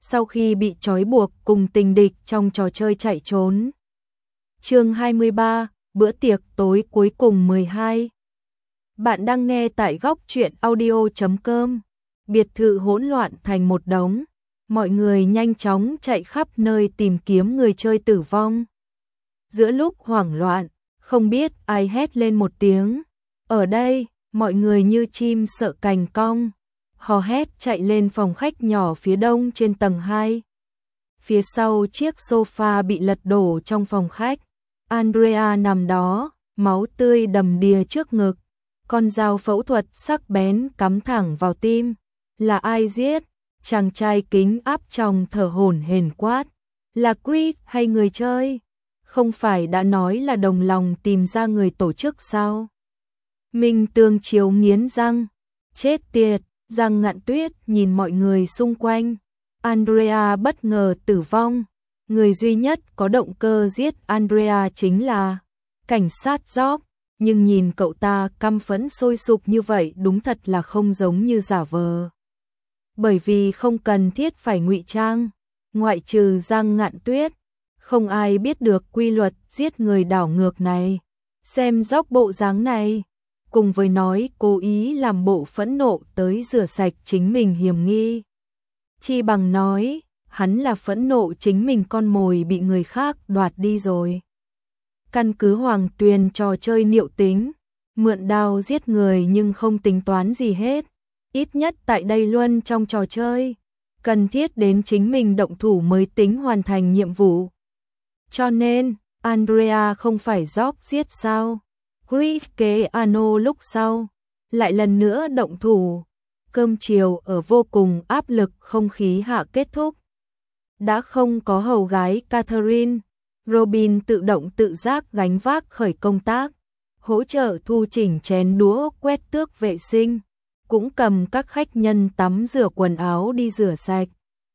sau khi bị trói buộc cùng tình địch trong trò chơi chạy trốn. Chương 23, bữa tiệc tối cuối cùng 12. Bạn đang nghe tại góc truyện audio.com. Biệt thự hỗn loạn thành một đống, mọi người nhanh chóng chạy khắp nơi tìm kiếm người chơi tử vong. Giữa lúc hoảng loạn, không biết ai hét lên một tiếng. Ở đây, mọi người như chim sợ cành cong, hò hét chạy lên phòng khách nhỏ phía đông trên tầng 2. Phía sau chiếc sofa bị lật đổ trong phòng khách, Andrea nằm đó, máu tươi đầm đìa trước ngực, con dao phẫu thuật sắc bén cắm thẳng vào tim. Là ai giết? Chàng trai kính áp trong thở hổn hển quát. Là Chris hay người chơi? Không phải đã nói là đồng lòng tìm ra người tổ chức sao? Minh Tương Chiếu nghiến răng. Chết tiệt, Giang Ngạn Tuyết nhìn mọi người xung quanh. Andrea bất ngờ tử vong. Người duy nhất có động cơ giết Andrea chính là cảnh sát Jock. Nhưng nhìn cậu ta căm phẫn sôi sục như vậy đúng thật là không giống như giả vờ. Bởi vì không cần thiết phải ngụy trang, ngoại trừ Giang Ngạn Tuyết, không ai biết được quy luật giết người đảo ngược này. Xem Jock bộ dáng này, cùng với nói cố ý làm bộ phẫn nộ tới rửa sạch chính mình hiểm nghi. Chi bằng nói, hắn là phẫn nộ chính mình con mồi bị người khác đoạt đi rồi. Căn cứ Hoàng Tuyền trò chơi niệu tính, mượn đao giết người nhưng không tính toán gì hết. Ít nhất tại đây luôn trong trò chơi, cần thiết đến chính mình động thủ mới tính hoàn thành nhiệm vụ. Cho nên, Andrea không phải Jock giết sao? Chris kế Ano lúc sau, lại lần nữa động thủ. Cơm chiều ở vô cùng áp lực không khí hạ kết thúc. Đã không có hầu gái Catherine, Robin tự động tự giác gánh vác khởi công tác, hỗ trợ thu chỉnh chén đũa quét tước vệ sinh, cũng cầm các khách nhân tắm rửa quần áo đi rửa sạch.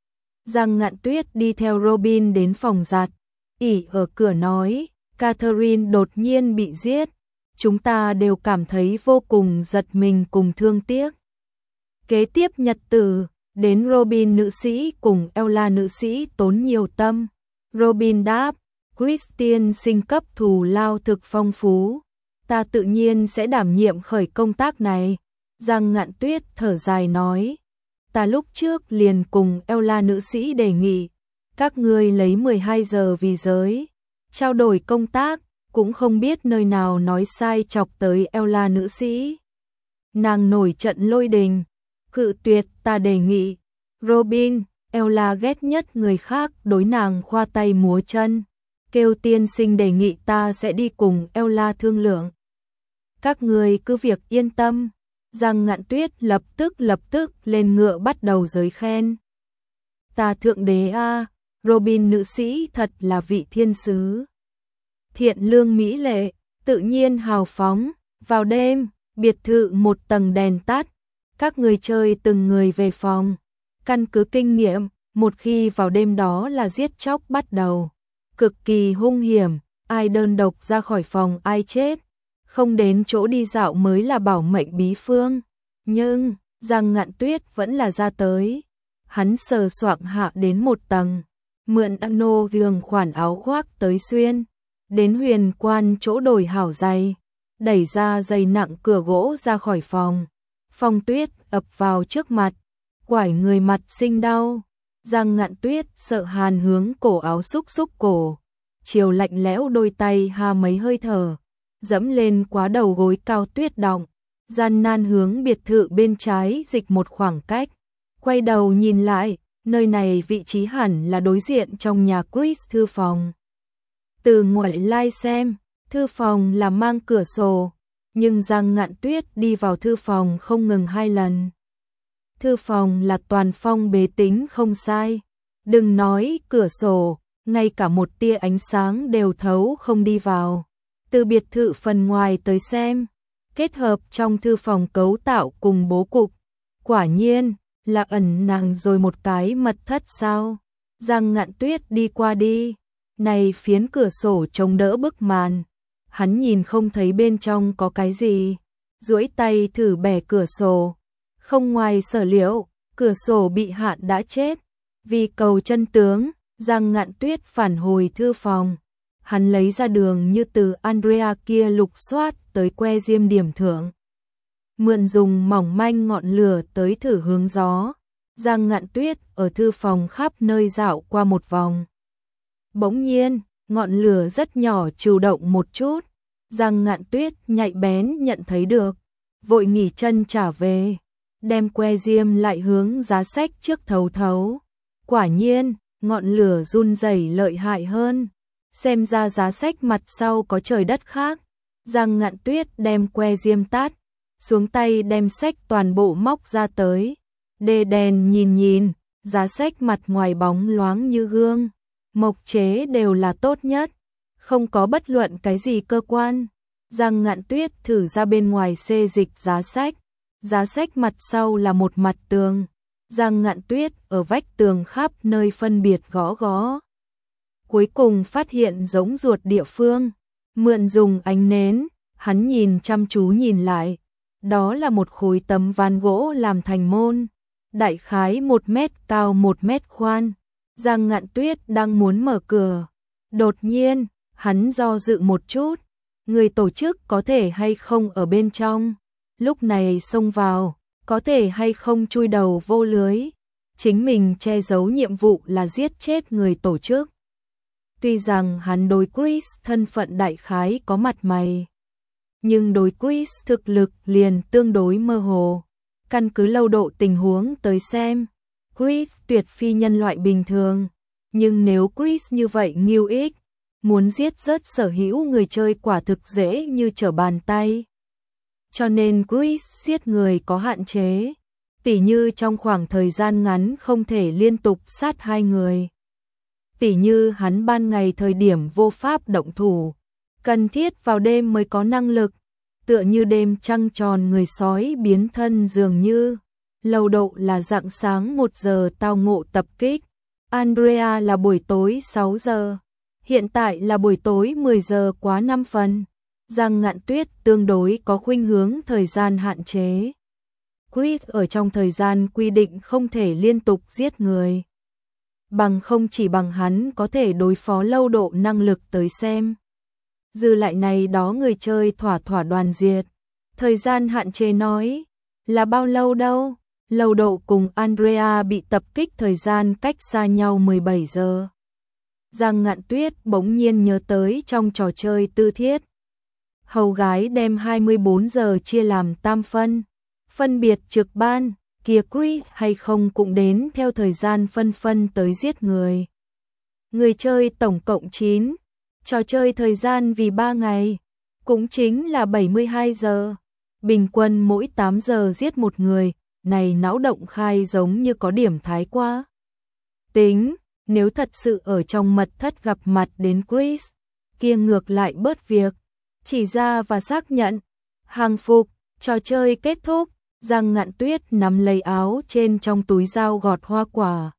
Giang Ngạn Tuyết đi theo Robin đến phòng giặt, ỉ ở cửa nói, Catherine đột nhiên bị giết, chúng ta đều cảm thấy vô cùng giật mình cùng thương tiếc. Kế tiếp nhật tử, đến Robin nữ sĩ cùng Ella nữ sĩ tốn nhiều tâm. Robin đáp, Christian sinh cấp thù lao thực phong phú, ta tự nhiên sẽ đảm nhiệm khởi công tác này. Giang Ngạn Tuyết thở dài nói, ta lúc trước liền cùng Ella nữ sĩ đề nghị, các ngươi lấy 12 giờ vì giới, trao đổi công tác, cũng không biết nơi nào nói sai chọc tới Ella nữ sĩ. Nàng nổi trận lôi đình, cự tuyệt ta đề nghị. Robin, Ella ghét nhất người khác đối nàng khoa tay múa chân, kêu tiên sinh đề nghị ta sẽ đi cùng Ella thương lượng. Các ngươi cứ việc yên tâm. Giang Ngạn Tuyết lập tức lên ngựa bắt đầu giới khen. Ta thượng đế a, Robin nữ sĩ thật là vị thiên sứ. Thiện lương mỹ lệ, tự nhiên hào phóng. Vào đêm, biệt thự một tầng đèn tắt, các người chơi từng người về phòng. Căn cứ kinh nghiệm, một khi vào đêm đó là giết chóc bắt đầu. Cực kỳ hung hiểm, ai đơn độc ra khỏi phòng ai chết. Không đến chỗ đi dạo mới là bảo mệnh bí phương. Nhưng, Giang Ngạn Tuyết vẫn là ra tới. Hắn sờ soạng hạ đến một tầng, mượn Ano giường khoản áo khoác tới xuyên. Đến huyền quan chỗ đổi hảo giày, đẩy ra giày nặng cửa gỗ ra khỏi phòng. Phong tuyết ập vào trước mặt, quải người mặt sinh đau. Giang Ngạn Tuyết sợ hàn hướng cổ áo xúc cổ. Chiều lạnh lẽo đôi tay ha mấy hơi thở. Dẫm lên quá đầu gối cao tuyết động, gian nan hướng biệt thự bên trái dịch một khoảng cách, quay đầu nhìn lại, nơi này vị trí hẳn là đối diện trong nhà Chris thư phòng. Từ ngoại lai xem, thư phòng là mang cửa sổ, nhưng Giang Ngạn Tuyết đi vào thư phòng không ngừng 2 lần. Thư phòng là toàn phong bế tính không sai, đừng nói cửa sổ, ngay cả một tia ánh sáng đều thấu không đi vào. Từ biệt thự phần ngoài tới xem, kết hợp trong thư phòng cấu tạo cùng bố cục, quả nhiên là ẩn nàng rồi một cái mật thất sao. Giang Ngạn Tuyết đi qua đi, này phiến cửa sổ chống đỡ bức màn, hắn nhìn không thấy bên trong có cái gì, duỗi tay thử bẻ cửa sổ, không ngoài sở liệu, cửa sổ bị hạn đã chết, Vì cầu chân tướng, Giang Ngạn Tuyết phản hồi thư phòng. Hắn lấy ra đường như từ Andrea kia lục soát tới que diêm điểm thưởng. Mượn dùng mỏng manh ngọn lửa tới thử hướng gió. Giang Ngạn Tuyết ở thư phòng khắp nơi dạo qua một vòng. Bỗng nhiên, ngọn lửa rất nhỏ trừu động một chút. Giang Ngạn Tuyết nhạy bén nhận thấy được, vội nghỉ chân trả về, đem que diêm lại hướng giá sách trước thấu thấu. Quả nhiên, ngọn lửa run rẩy lợi hại hơn. Xem ra giá sách mặt sau có trời đất khác. Giang Ngạn Tuyết đem que diêm tắt, xuống tay đem sách toàn bộ móc ra tới. Đê đèn nhìn nhìn, giá sách mặt ngoài bóng loáng như gương. Mộc chế đều là tốt nhất, không có bất luận cái gì cơ quan. Giang Ngạn Tuyết thử ra bên ngoài xê dịch giá sách mặt sau là một mặt tường. Giang Ngạn Tuyết ở vách tường khắp nơi phân biệt gõ gõ. Cuối cùng phát hiện giống ruột địa phương, mượn dùng ánh nến, hắn nhìn chăm chú nhìn lại. Đó là một khối tấm ván gỗ làm thành môn, đại khái 1 mét cao 1 mét khoan. Giang Ngạn Tuyết đang muốn mở cửa. Đột nhiên, hắn do dự một chút, người tổ chức có thể hay không ở bên trong. Lúc này xông vào, có thể hay không chui đầu vô lưới. Chính mình che giấu nhiệm vụ là giết chết người tổ chức. Tuy rằng hắn đối Chris thân phận đại khái có mặt mày, nhưng đối Chris thực lực liền tương đối mơ hồ. Căn cứ lâu độ tình huống tới xem, Chris tuyệt phi nhân loại bình thường. Nhưng nếu Chris như vậy nghiêu ích, muốn giết rớt sở hữu người chơi quả thực dễ như trở bàn tay. Cho nên Chris giết người có hạn chế, tỉ như trong khoảng thời gian ngắn không thể liên tục sát 2 người. Tỉ như hắn ban ngày thời điểm vô pháp động thủ, cần thiết vào đêm mới có năng lực, tựa như đêm trăng tròn người sói biến thân dường như. Lâu độ là rạng sáng 1 giờ tao ngộ tập kích, Andrea là buổi tối 6 giờ, hiện tại là buổi tối 10 giờ quá 5 phần. Giang Ngạn Tuyết tương đối có khuynh hướng thời gian hạn chế. Chris ở trong thời gian quy định không thể liên tục giết người. Bằng không chỉ bằng hắn có thể đối phó lâu độ năng lực tới xem. Dư lại này đó người chơi thỏa thỏa đoàn diệt. Thời gian hạn chế nói là bao lâu đâu? Lâu độ cùng Andrea bị tập kích thời gian cách xa nhau 17 giờ. Giang Ngạn Tuyết bỗng nhiên nhớ tới trong trò chơi tư thiết. Hầu gái đem 24 giờ chia làm tam phân biệt trực ban, kia Chris hay không cũng đến theo thời gian phân tới giết người. Người chơi tổng cộng 9, trò chơi thời gian vì 3 ngày, cũng chính là 72 giờ. Bình quân mỗi 8 giờ giết một người, này não động khai giống như có điểm thái quá. Tính, nếu thật sự ở trong mật thất gặp mặt đến Chris, kia ngược lại bớt việc. Chỉ ra và xác nhận, hàng phục, trò chơi kết thúc. Giang Ngạn Tuyết nắm lấy áo trên trong túi dao gọt hoa quả.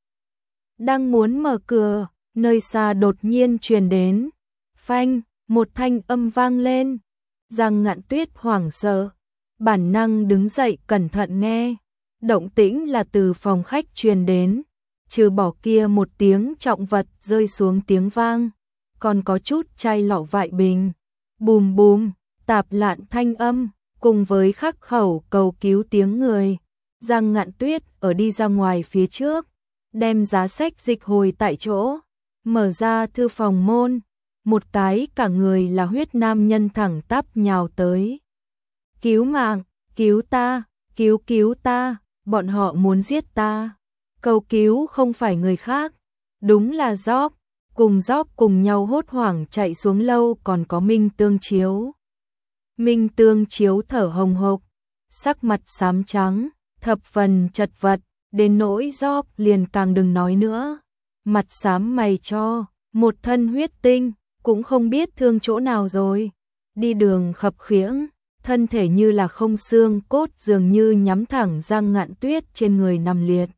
Đang muốn mở cửa, nơi xa đột nhiên truyền đến. Phanh, một thanh âm vang lên. Giang Ngạn Tuyết hoảng sợ, bản năng đứng dậy cẩn thận nghe. Động tĩnh là từ phòng khách truyền đến, trừ bỏ kia một tiếng trọng vật rơi xuống tiếng vang, còn có chút chai lọ vại bình. Bùm bùm, tạp lạn thanh âm, cùng với khắc khẩu cầu cứu tiếng người. Giang Ngạn Tuyết ở đi ra ngoài phía trước, đem giá sách dịch hồi tại chỗ, mở ra thư phòng môn, một cái cả người là huyết nam nhân thẳng tắp nhào tới. Cứu mạng, cứu ta, cứu ta, bọn họ muốn giết ta. Cầu cứu không phải người khác, đúng là Job. Cùng Job cùng nhau hốt hoảng chạy xuống lâu còn có Minh Tương Chiếu. Minh Tương Chiếu thở hồng hộc, sắc mặt xám trắng, thập phần chật vật, đến nỗi Job liền càng đừng nói nữa. Mặt xám mày cho, một thân huyết tinh, cũng không biết thương chỗ nào rồi. Đi đường khập khiễng, thân thể như là không xương cốt dường như nhắm thẳng Giang Ngạn Tuyết trên người nằm liệt.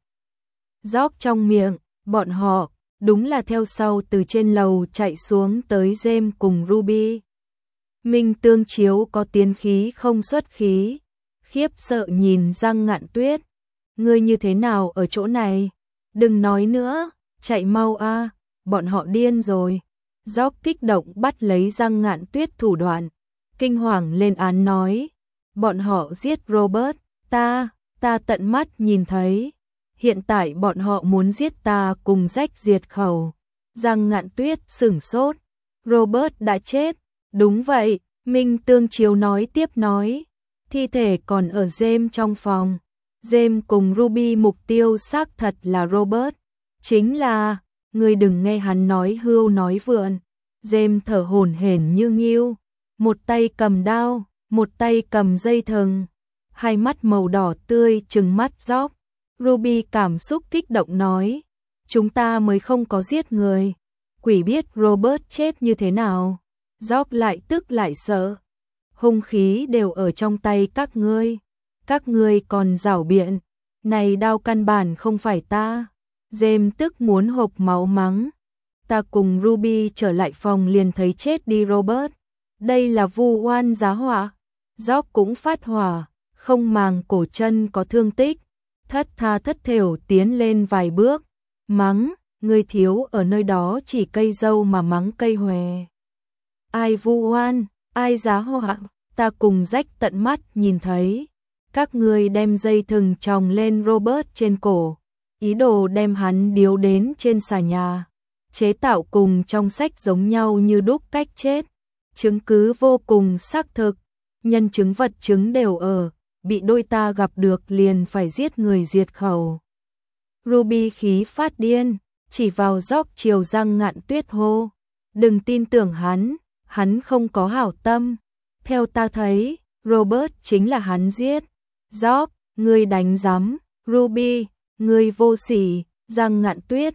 Job trong miệng, bọn họ đúng là theo sau từ trên lầu chạy xuống tới James cùng Ruby. Minh Tương Chiếu có tiến khí không xuất khí, khiếp sợ nhìn Giang Ngạn Tuyết. Ngươi như thế nào ở chỗ này? Đừng nói nữa, chạy mau a, bọn họ điên rồi. Jock kích động bắt lấy Giang Ngạn Tuyết thủ đoạn, kinh hoàng lên án nói, bọn họ giết Robert, ta tận mắt nhìn thấy. Hiện tại bọn họ muốn giết ta cùng rách diệt khẩu. Giang Ngạn Tuyết sửng sốt, Robert đã chết. Đúng vậy, Minh Tương Chiếu nói tiếp nói, thi thể còn ở James trong phòng. James cùng Ruby mục tiêu xác thật là Robert. Chính là, ngươi đừng nghe hắn nói hưu nói vượn. James thở hổn hển như nghiêu, một tay cầm đao, một tay cầm dây thừng, hai mắt màu đỏ tươi trừng mắt Jock. Ruby cảm xúc kích động nói, chúng ta mới không có giết người, quỷ biết Robert chết như thế nào. Jock lại tức lại sợ, hung khí đều ở trong tay các ngươi còn giảo biện, này đao căn bản không phải ta. James tức muốn hộc máu mắng, ta cùng Ruby trở lại phòng liền thấy chết đi Robert, đây là vu oan giá họa. Jock cũng phát hỏa, không màng cổ chân có thương tích, thất tha thất thểu tiến lên vài bước, mắng, ngươi thiếu ở nơi đó chỉ cây dâu mà mắng cây hòe. Ai vu oan, ai giá họa, ta cùng rách tận mắt nhìn thấy. Các ngươi đem dây thừng chồng lên Robert trên cổ, ý đồ đem hắn điếu đến trên xà nhà, chế tạo cùng trong sách giống nhau như đúc cách chết. Chứng cứ vô cùng xác thực, nhân chứng vật chứng đều ở, bị đôi ta gặp được liền phải giết người diệt khẩu. Ruby khí phát điên, chỉ vào Jock chiều Giang Ngạn Tuyết hô, đừng tin tưởng hắn không có hảo tâm. Theo ta thấy, Robert chính là hắn giết. Jock, ngươi đánh giám, Ruby, ngươi vô sỉ. Giang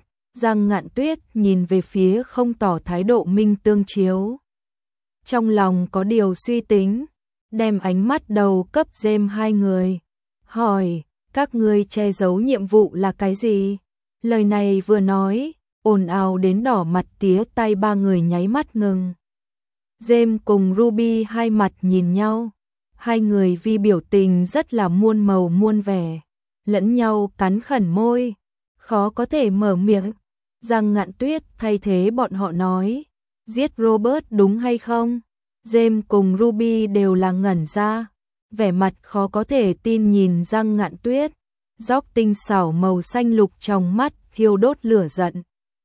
Ngạn Tuyết nhìn về phía không tỏ thái độ Minh Tương Chiếu. Trong lòng có điều suy tính, đem ánh mắt đầu cấp James hai người, hỏi, các ngươi che giấu nhiệm vụ là cái gì? Lời này vừa nói, ồn ào đến đỏ mặt tía tay ba người nháy mắt ngừng. James cùng Ruby hai mặt nhìn nhau, hai người vì biểu tình rất là muôn màu muôn vẻ, lẫn nhau cắn khẩn môi, khó có thể mở miệng. Giang Ngạn Tuyết thay thế bọn họ nói, giết Robert đúng hay không? James cùng Ruby đều là ngẩn ra, vẻ mặt khó có thể tin nhìn Giang Ngạn Tuyết. Jock tinh xảo màu xanh lục trong mắt thiêu đốt lửa giận.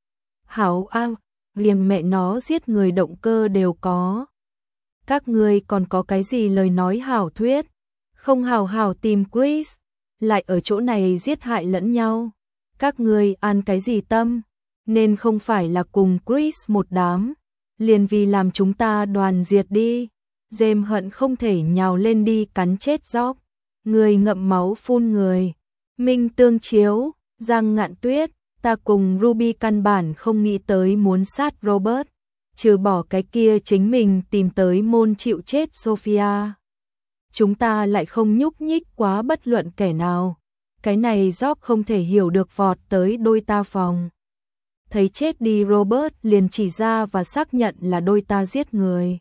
Hảo ao, liền mẹ nó giết người động cơ đều có. Các ngươi còn có cái gì lời nói hảo thuyết? Không hảo hảo tìm Chris, lại ở chỗ này giết hại lẫn nhau. Các ngươi ăn cái gì tâm? Nên không phải là cùng Chris một đám, liền vì làm chúng ta đoàn diệt đi. James hận không thể nhào lên đi cắn chết Jock. Người ngậm máu phun người. Minh Tương Chiếu, Giang Ngạn Tuyết, ta cùng Ruby căn bản không nghĩ tới muốn sát Robert, trừ bỏ cái kia chính mình tìm tới môn chịu chết Sophia. Chúng ta lại không nhúc nhích quá bất luận kẻ nào. Cái này Jock không thể hiểu được vọt tới đôi ta phòng. Thấy chết đi Robert liền chỉ ra và xác nhận là đôi ta giết người.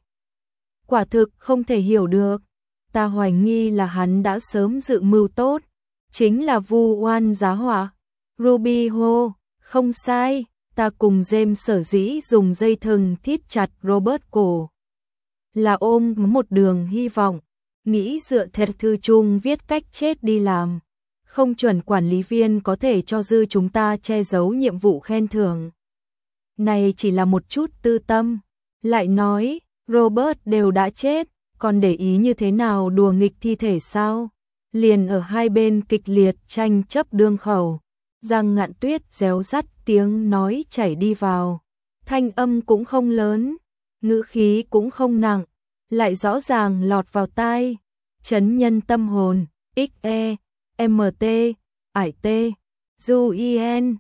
Quả thực không thể hiểu được. Ta hoài nghi là hắn đã sớm dự mưu tốt, chính là vu oan giá họa. Ruby hô, không sai, ta cùng James sở dĩ dùng dây thừng thít chặt Robert cổ, là ôm một đường hy vọng, nghĩ dựa theo thư chung viết cách chết đi làm. Không chuẩn quản lý viên có thể cho dư chúng ta che giấu nhiệm vụ khen thưởng. Này chỉ là một chút tư tâm. Lại nói, Robert đều đã chết, còn để ý như thế nào đùa nghịch thi thể sao? Liền ở hai bên kịch liệt tranh chấp đương khẩu. Giang Ngạn Tuyết réo rắt tiếng nói chảy đi vào. Thanh âm cũng không lớn, ngữ khí cũng không nặng, lại rõ ràng lọt vào tai, chấn nhân tâm hồn. XE MT, ải T, Du IN,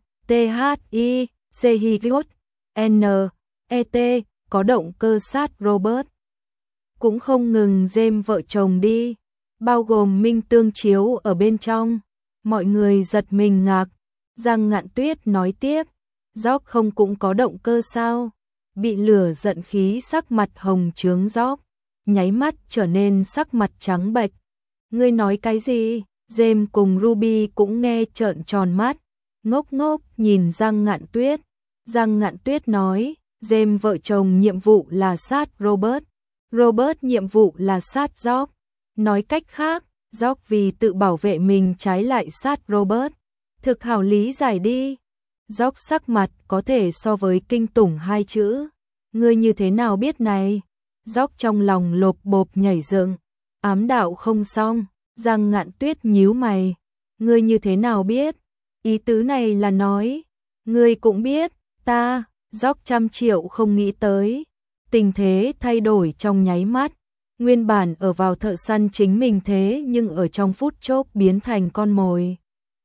THI, CHIGOT, N, ET, có động cơ sát Robert. Cũng không ngừng James vợ chồng đi, bao gồm Minh Tương Chiếu ở bên trong. Mọi người giật mình ngạc. Giang Ngạn Tuyết nói tiếp, Jock không cũng có động cơ sao? Bị lửa giận khí sắc mặt hồng chướng Jock, nháy mắt trở nên sắc mặt trắng bệch. Ngươi nói cái gì? James cùng Ruby cũng nghe trợn tròn mắt, ngốc ngốc nhìn Giang Ngạn Tuyết. Giang Ngạn Tuyết nói, James vợ chồng nhiệm vụ là sát Robert. Robert nhiệm vụ là sát George. Nói cách khác, George vì tự bảo vệ mình trái lại sát Robert. Thực hảo lý giải đi. George sắc mặt có thể so với kinh tủng hai chữ. Ngươi như thế nào biết này? George trong lòng lộp bộp nhảy dựng. Ám đạo không xong. Giang Ngạn Tuyết nhíu mày. Ngươi như thế nào biết? Ý tứ này là nói. Ngươi cũng biết. Ta, George 100 triệu không nghĩ tới. Tình thế thay đổi trong nháy mắt. Nguyên bản ở vào thợ săn chính mình thế nhưng ở trong phút chốc biến thành con mồi.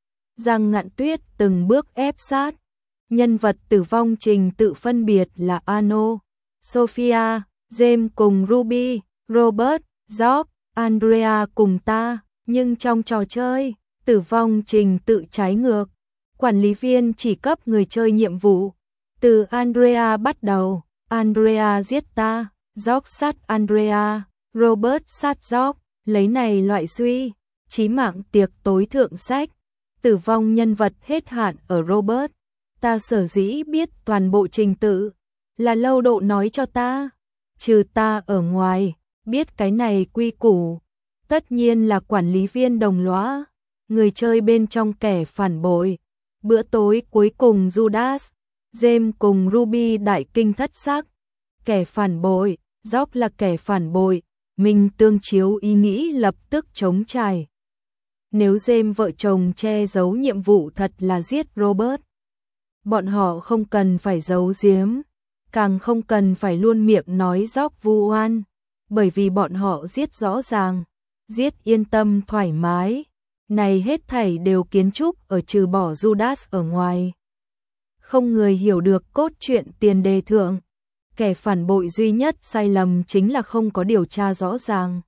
Giang Ngạn Tuyết từng bước ép sát. Nhân vật tử vong trình tự phân biệt là Arno, Sophia, James cùng Ruby, Robert, George, Andrea cùng ta. Nhưng trong trò chơi, tử vong trình tự trái ngược. Quản lý viên chỉ cấp người chơi nhiệm vụ. Từ Andrea bắt đầu, Andrea giết ta, George sát Andrea, Robert sát George, lấy này loại suy, chí mạng tiệc tối thượng sách, tử vong nhân vật hết hạn ở Robert. Ta sở dĩ biết toàn bộ trình tự, là Lâu Độ nói cho ta, trừ ta ở ngoài, biết cái này quy củ, tất nhiên là quản lý viên đồng lõa, người chơi bên trong kẻ phản bội. Bữa tối cuối cùng Judas, James cùng Ruby đại kinh thất sắc. Kẻ phản bội, George là kẻ phản bội, mình tương chiếu ý nghĩ lập tức chống chải. Nếu James vợ chồng che giấu nhiệm vụ thật là giết Robert, bọn họ không cần phải giấu giếm, càng không cần phải luôn miệng nói George vu oan, bởi vì bọn họ giết rõ ràng, giết yên tâm thoải mái. Này hết thảy đều kiến trúc ở trừ bỏ Judas ở ngoài. Không người hiểu được cốt truyện tiền đề thượng. Kẻ phản bội duy nhất sai lầm chính là không có điều tra rõ ràng.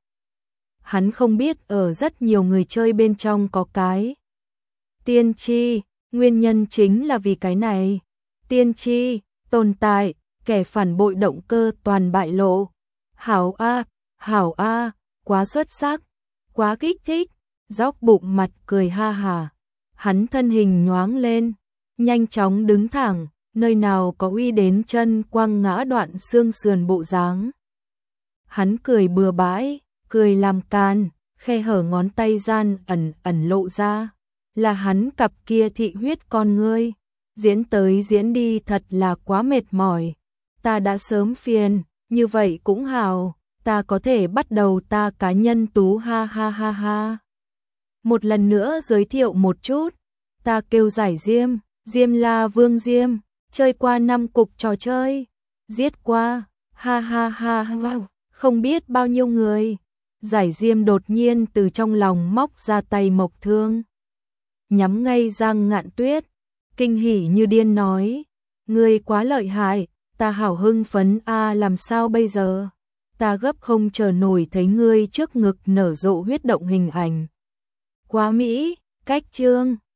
Hắn không biết ở rất nhiều người chơi bên trong có cái tiên tri, nguyên nhân chính là vì cái này. Tiên tri, tồn tại, kẻ phản bội động cơ toàn bại lộ. Hảo a, quá xuất sắc, quá kích thích. George bụng mặt cười ha hà. Hắn thân hình nhoáng lên, nhanh chóng đứng thẳng, nơi nào có uy đến chân quăng ngã đoạn xương sườn bộ dáng. Hắn cười bừa bãi, cười làm can, khe hở ngón tay gian ẩn lộ ra, là hắn cặp kia thị huyết con ngươi. Diễn tới diễn đi thật là quá mệt mỏi. Ta đã sớm phiền, như vậy cũng hào, ta có thể bắt đầu ta cá nhân tú ha ha ha ha. Một lần nữa giới thiệu một chút, ta kêu Giải Diêm, Diêm là Vương Diêm, chơi qua 5 cục trò chơi, giết qua, ha ha ha ha, không biết bao nhiêu người. Giải Diêm đột nhiên từ trong lòng móc ra tay mộc thương, nhắm ngay Giang Ngạn Tuyết, kinh hỉ như điên nói, ngươi quá lợi hại, ta hảo hưng phấn a, làm sao bây giờ? Ta gấp không chờ nổi thấy ngươi trước ngực nở rộ huyết động hình ảnh. Quá mỹ, cách chương